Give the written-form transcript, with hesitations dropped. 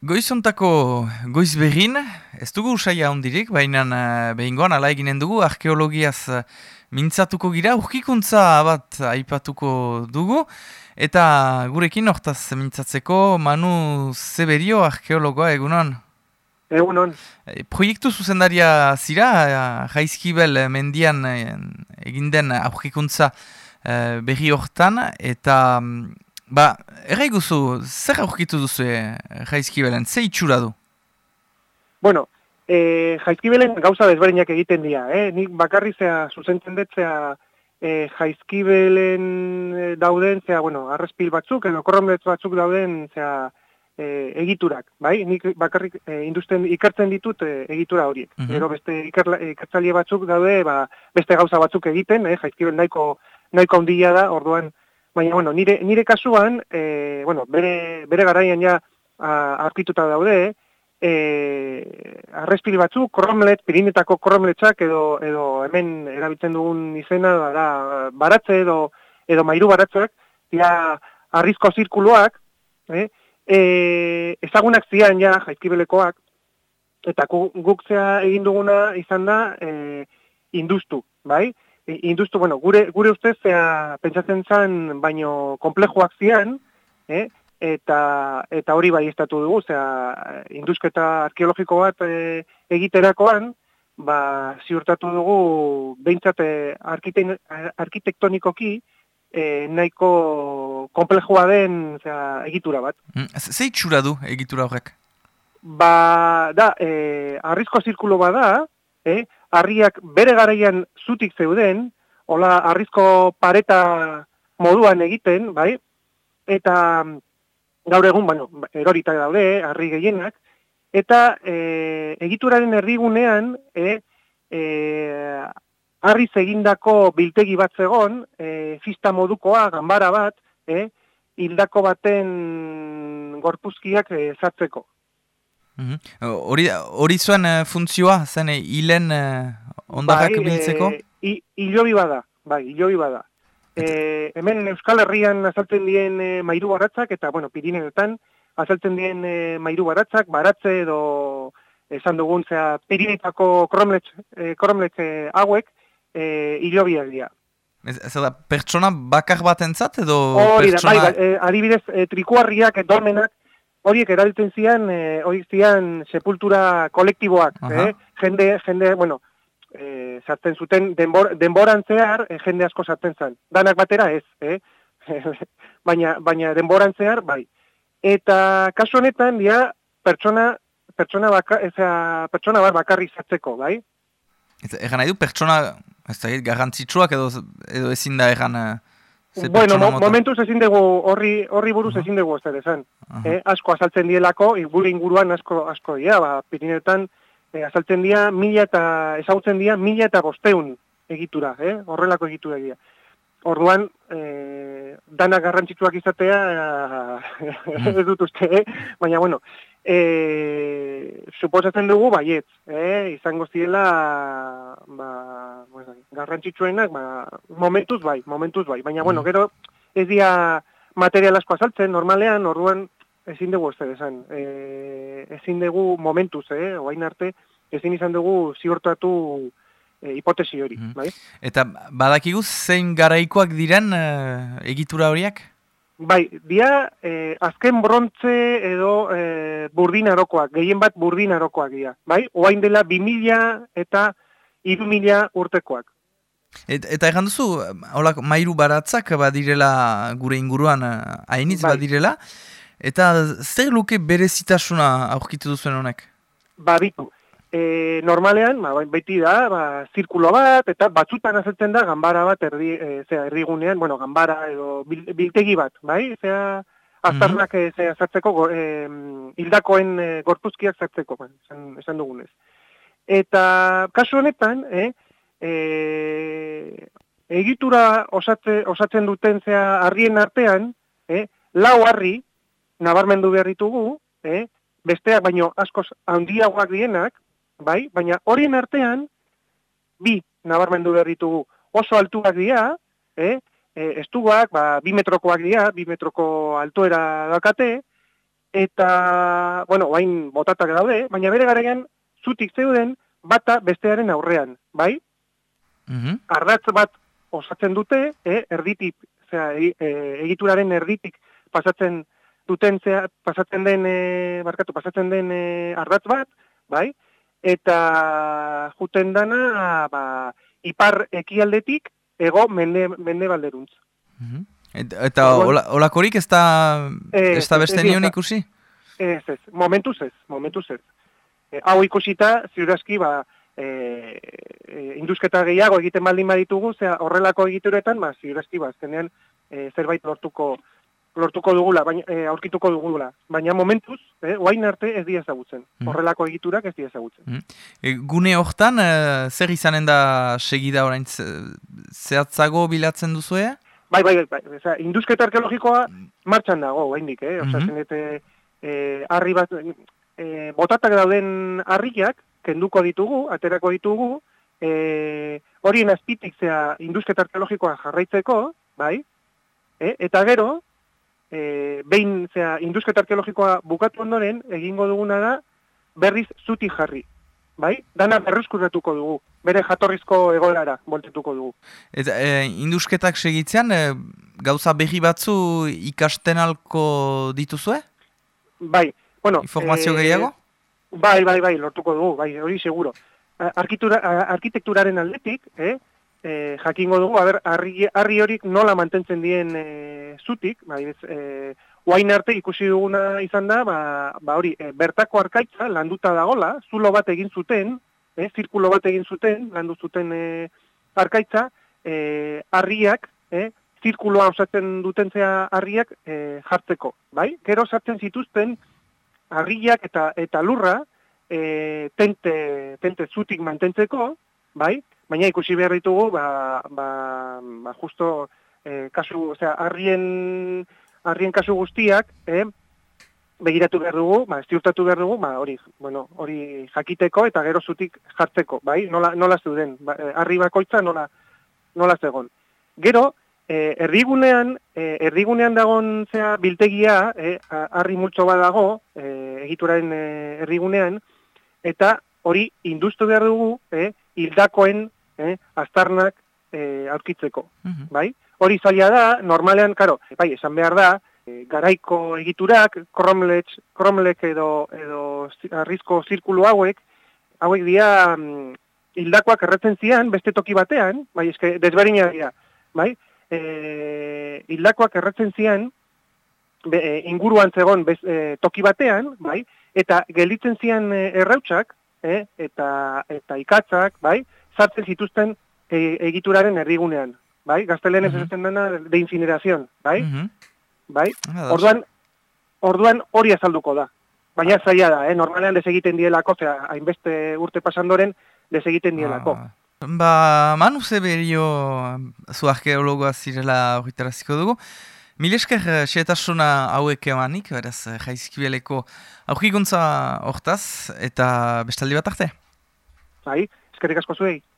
Goizontako goiz berrin, ez dugu usaia hondirik, baina behingoan ala eginen dugu, arkeologiaz mintzatuko gira, urkikuntza bat aipatuko dugu, eta gurekin hortaz mintzatzeko Manu Zeberio arkeologoa egunon. Egunon. Proiektu zuzendaria zira, Jaizkibel mendian egin den aurkikuntza berri hortan, eta erraiguzu, zer aurkitu duzu Jaizkibelen, ze itxura du? Bueno, Jaizkibelen gauza desberdinak egiten dira, nik bakarrizea zuzentzen detzea Jaizkibelen dauden, arrespil batzuk, edo korronbletz batzuk dauden, egiturak, bai? Nik bakarrik ikertzen ditut egitura horiek. Gero beste ikertzaile batzuk daude, beste gauza batzuk egiten, Jaizkibel nahiko handia da, orduan, baina, nire kasuan, bere garaian ja aurkituta daude, arrespil batzuk, korromlet, Pirinetako korromletzak edo hemen erabiltzen dugun izena, baratze edo mairu baratzeak, dira arrizko zirkuluak, ezagunak zian ja Jaizkibelekoak, eta guk zea egin duguna izan da industu, bai? Industu, gure ustez pentsatzen zen baino konplejoak zian, eta hori bai estatu dugu, indusketa arkeologiko bat egiterakoan, ziurtatu dugu behintzat arkitektonikoki nahiko konplejoa den egitura bat. Ze itxura du egitura horrek? Arrizko zirkulo bada, harriak bere garaian zutik zeuden, hola arrizko pareta moduan egiten, bai? Eta gaur egun, erorita daude, harri gehienak, eta egituraren erdigunean, harriz egindako biltegi bat zegon, fista modukoa, ganbara bat, hildako baten gorpuzkiak sartzeko. Hori zuen funtzioa, zen hilen ondarrak biltzeko? Hilobi bada. Hemen Euskal Herrian azaltzen dien mairu baratzak, eta, Pirineetan azaltzen dien mairu baratzak, baratze edo esan dugun, Pirinetako koromletz hauek hilobiak dira. Ez da, pertsona bakar bat entzat edo pertsona... adibidez, trikuarriak, dolmenak, horiek erabiltzen zian, horiek zian sepultura kolektiboak, jende, sartzen zuten, denboran zehar, jende asko sartzen zen. Danak batera ez, baina denboran zehar, bai. Eta kasu honetan, pertsona bat bakarri sartzeko, bai? Egan nahi du, pertsona, ez da, garrantzitsuak edo ezin da egan... momentuz ezin dugu, horri buruz ezin dugu ez da esan. Asko azaltzen dielako, gure inguruan asko dira, Pirineetan azaltzen dira, ezagutzen dira 1500 egitura, horrelako egitura dira. Orduan, danak garrantzitsuak izatea, ez dut uste, baina, suposatzen dugu baietz, izango ziela garrantzitsuenak, momentuz bai, baina, gero ez dira material asko azaltzen, normalean, orduan ezin dugu ez esan, ezin dugu momentuz, oain arte, ezin izan dugu ziurtatu hipotesi hori, bai? Eta badakigu zein garaikoak diren egitura horiak? Bai, dia azken brontze edo burdin arokoak, gehien bat burdin arokoak dira, bai? Oain dela 2000 eta 3000 urtekoak. Eta egan duzu, mairu baratzak badirela gure inguruan hainitz badirela, eta zer luke berezitasuna aurkitu duzuen honek? Bitu. Normalean, beti da, zirkulo bat, eta batzutan azaltzen da, ganbara bat erdigunean, ganbara edo biltegi bat, bai? Aztarnak zartzeko, hildakoen gorpuzkiak zartzeko, esan dugunez. Eta kasu honetan, egitura osatzen duten harrien artean, lau harri nabarmendu behar ditugu, besteak baino askoz handiagoak dienak, bai, baina horien artean, bi nabarmendu behar ditugu oso altuak dira, estuak, 2 metrokoak dira, 2 metroko altuera daukate, eta, bueno, oain botatak daude, baina bere garaian zutik zeuden bata bestearen aurrean, bai? Ardatz bat osatzen dute, erditik, egituraren erditik pasatzen den ardatz bat, bai? Eta juten dana, ipar ekialdetik ego mende balderuntz. Eta olakorik ez da beste nion ikusi? Ez, momentuz ez. Hau ikusita, ziurazki, indusketa gehiago egiten baldin baditugu, horrelako egituretan, ziurazki, azkenean zerbait lortuko dugula, aurkituko dugula. Baina momentuz, oain arte ez dira ezagutzen. Horrelako egiturak ez dira ezagutzen. Gune hortan, zer izanen da segida orain zehatzago bilatzen duzue? Bai. Indusketa arkeologikoa martxan dago, oaindik, harri bat, botatak dauden harriak, kenduko ditugu, aterako ditugu, horien azpitik indusketa arkeologikoa jarraitzeko, bai, eta gero, behin indusketa arkeologikoa bukatu ondoren, egingo duguna da, berriz zutik jarri, bai, dana berrezkurratuko dugu, bere jatorrizko egoerara boltetuko dugu. Eta indusketak segitzean, gauza berri batzu ikasten alko dituzue? Bai, bueno... Informazio gehiago? Bai, lortuko dugu, bai, hori seguro. Arkitekturaren aldetik, jakingo dugu, harri horik nola mantentzen dien zutik, oain arte ikusi duguna izan da, hori, bertako arkaitza landuta dagola, zulo bat egin zuten, zirkulo bat egin zuten, landu zuten arkaitza, harriak, zirkuloa osatzen duten harriak jartzeko, bai? Gero sartzen zituzten harriak eta lurra tente zutik mantentzeko, bai? Baina ikusi behar ditugu, justo kasu, harrien kasu guztiak, begiratu behar dugu, ziurtatu behar dugu, hori jakiteko eta gero zutik jartzeko, bai? Nola zeuden, harri bakoitza nola zegon. Gero, erdigunean dagoen biltegia, harri multzo bat dago, egituraren erdigunean, eta hori industu behar dugu, hildakoen aztarnak aurkitzeko, bai? Hori zaila da, normalean, bai, esan behar da, garaiko egiturak, kromlek edo harrizko zirkulu hauek dira hildakoak erretzen zian, beste toki batean, bai, eske desberdina dira, bai? Hildakoak erretzen zian, inguruan zegon toki batean, bai? Eta gelditzen zian errautsak, eta ikatzak, bai? Sartzen zituzten egituraren erdigunean, bai? Gaztelean ez esaten dena de incineración, bai? Bai? Orduan hori azalduko da. Baina zaila da, normalean desegiten dielako, hainbeste urte pasandoren desegiten dielako. Manu Zeberio zu arkeologoa zirela horretaraziko dugu. Milesker xeetasuna hauek emanik, beraz Jaizkibeleko aurkikuntza hortaz, eta bestaldi bat arte. Bai, eskerrik asko zuei.